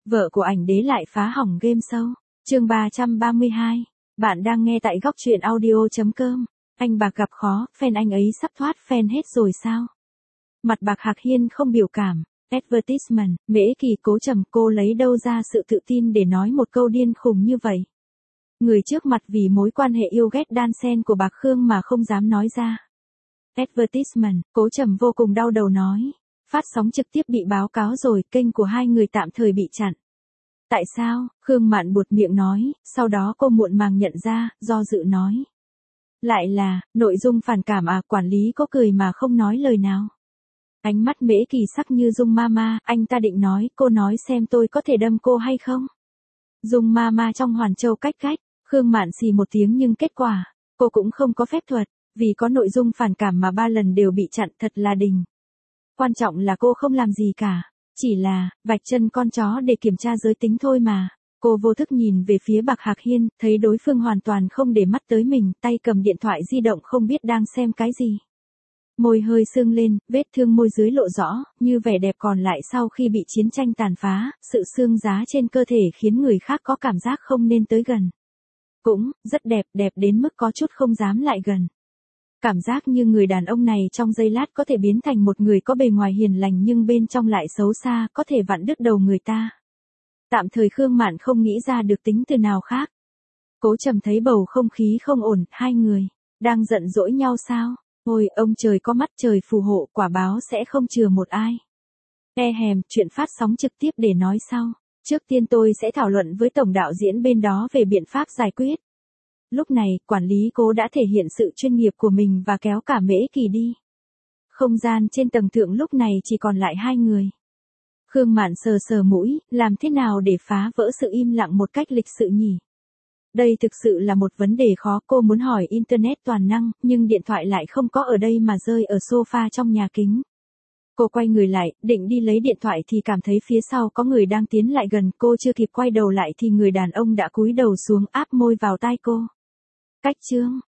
Vợ của ảnh đế lại phá hỏng game show. Chương 332. Bạn đang nghe tại góc truyện audio.com. Anh Bạc gặp khó, fan anh ấy sắp thoát fan hết rồi sao? Mặt Bạc Hạc Hiên không biểu cảm. Advertisement, Mễ Kỳ cố trầm, cô lấy đâu ra sự tự tin để nói một câu điên khùng như vậy? Người trước mặt vì mối quan hệ yêu ghét đan xen của Bạc Khương mà không dám nói ra. Advertisement, cố trầm vô cùng đau đầu nói. Phát sóng trực tiếp bị báo cáo rồi, kênh của hai người tạm thời bị chặn. Tại sao? Khương Mạn buột miệng nói, sau đó cô muộn màng nhận ra, do dự nói. Lại là, nội dung phản cảm à? Quản lý có cười mà không nói lời nào. Ánh mắt Mễ Kỳ sắc như Dung Mama, anh ta định nói, cô nói xem tôi có thể đâm cô hay không? Dung Mama trong Hoàn Châu cách, Khương Mạn xì một tiếng nhưng kết quả, cô cũng không có phép thuật, vì có nội dung phản cảm mà 3 lần đều bị chặn, thật là đình. Quan trọng là cô không làm gì cả, chỉ là, vạch chân con chó để kiểm tra giới tính thôi mà. Cô vô thức nhìn về phía Bạc Hạc Hiên, thấy đối phương hoàn toàn không để mắt tới mình, tay cầm điện thoại di động không biết đang xem cái gì. Môi hơi sưng lên, vết thương môi dưới lộ rõ, như vẻ đẹp còn lại sau khi bị chiến tranh tàn phá, sự xương giá trên cơ thể khiến người khác có cảm giác không nên tới gần. Cũng, rất đẹp, đẹp đến mức có chút không dám lại gần. Cảm giác như người đàn ông này trong giây lát có thể biến thành một người có bề ngoài hiền lành nhưng bên trong lại xấu xa, có thể vặn đứt đầu người ta. Tạm thời Khương Mạn không nghĩ ra được tính từ nào khác. Cố trầm thấy bầu không khí không ổn, hai người đang giận dỗi nhau sao? Ôi, ông trời có mắt, trời phù hộ, quả báo sẽ không chừa một ai. Chuyện phát sóng trực tiếp để nói sau. Trước tiên tôi sẽ thảo luận với tổng đạo diễn bên đó về biện pháp giải quyết. Lúc này, quản lý Cố đã thể hiện sự chuyên nghiệp của mình và kéo cả Mễ Kỳ đi. Không gian trên tầng thượng lúc này chỉ còn lại hai người. Khương Mạn sờ sờ mũi, làm thế nào để phá vỡ sự im lặng một cách lịch sự nhỉ? Đây thực sự là một vấn đề khó, cô muốn hỏi Internet toàn năng, nhưng điện thoại lại không có ở đây mà rơi ở sofa trong nhà kính. Cô quay người lại, định đi lấy điện thoại thì cảm thấy phía sau có người đang tiến lại gần, cô chưa kịp quay đầu lại thì người đàn ông đã cúi đầu xuống áp môi vào tai cô. Cách chương